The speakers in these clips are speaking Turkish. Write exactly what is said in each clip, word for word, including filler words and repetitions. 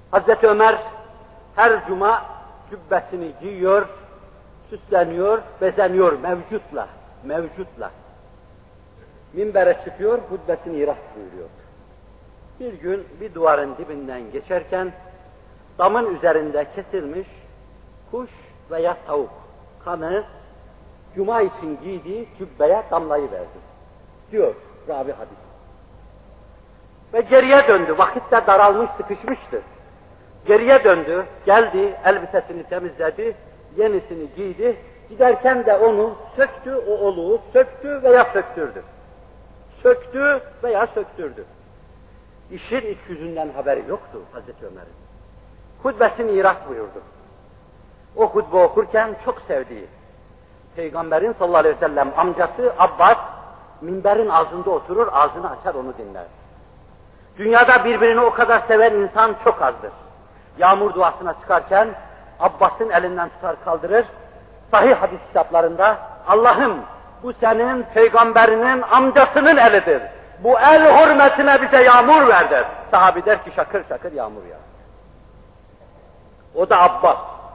Hazreti Ömer her cuma cübbesini giyiyor, süsleniyor, bezeniyor mevcutla, mevcutla. Minbere çıkıyor, hutbesini irad buyuruyor. Bir gün bir duvarın dibinden geçerken damın üzerinde kesilmiş kuş veya tavuk kanı cuma için giydiği cübbeye damlayıverdi diyor ravi hadis. Ve geriye döndü, vakit de daralmış, sıkışmıştı. Geriye döndü, geldi, elbisesini temizledi, yenisini giydi, giderken de onu söktü, o oluğu söktü veya söktürdü. Söktü veya söktürdü. İşin iç yüzünden haberi yoktu Hazreti Ömer'in. Hutbesini irad buyurdu. O hutbe okurken çok sevdiği Peygamberin sallallahu aleyhi ve sellem amcası Abbas minberin ağzında oturur, ağzını açar onu dinler. Dünyada birbirini o kadar seven insan çok azdır. Yağmur duasına çıkarken Abbas'ın elinden tutar kaldırır. Sahih hadis kitaplarında Allah'ım bu senin peygamberinin amcasının elidir. Bu el hürmetine bize yağmur ver der. Sahabi der ki şakır şakır yağmur yağar. O da Abbas.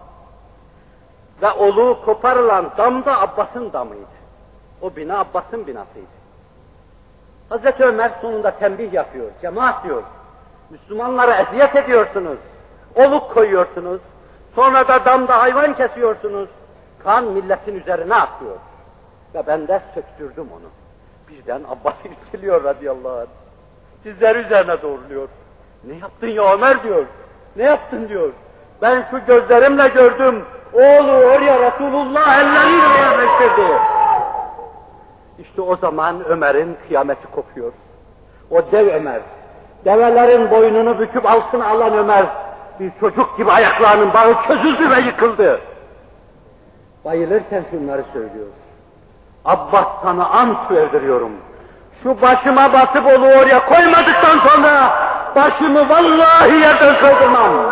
Ve oluğu koparılan dam da Abbas'ın damıydı. O bina Abbas'ın binasıydı. Hazreti Ömer sonunda tembih yapıyor, cemaat diyor. Müslümanlara eziyet ediyorsunuz. Oluk koyuyorsunuz. Sonra da damda hayvan kesiyorsunuz. Kan milletin üzerine akıyor. Ve ben de söktürdüm onu. Birden Abbas irkiliyor radıyallahu anh. Dizleri üzerine doğruluyor. Ne yaptın ya Ömer diyor. Ne yaptın diyor. Ben şu gözlerimle gördüm. Oğlu oraya Resulullah elleriyle yerleştirdi. İşte o zaman Ömer'in kıyameti kopuyor. O dev Ömer, develerin boynunu büküp altına alan Ömer, bir çocuk gibi ayaklarının bağı çözüldü ve yıkıldı. Bayılırken şunları söylüyor. Abbas sana ant verdiriyorum. Şu başıma basıp onu oraya koymadıktan sonra başımı vallahi yerden kaldırmam.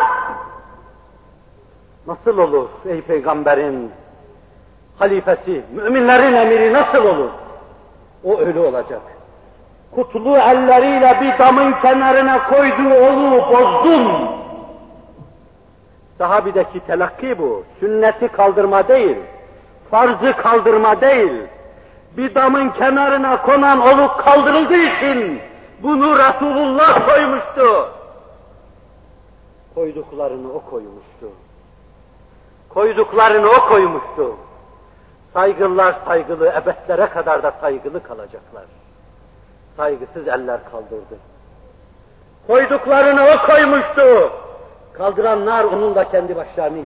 Nasıl olur ey peygamberin halifesi, müminlerin emiri nasıl olur? O öyle olacak. Kutlu elleriyle bir damın kenarına koyduğu oluğu bozdun. Sahabideki telakki bu. Sünneti kaldırma değil, farzı kaldırma değil. Bir damın kenarına konan oluk kaldırıldığı için bunu Resulullah koymuştu. Koyduklarını o koymuştu. Koyduklarını o koymuştu. Saygılılar saygılı, ebedlere kadar da saygılı kalacaklar. Saygısız eller kaldırdı. Koyduklarını o koymuştu. Kaldıranlar onun da kendi başlarını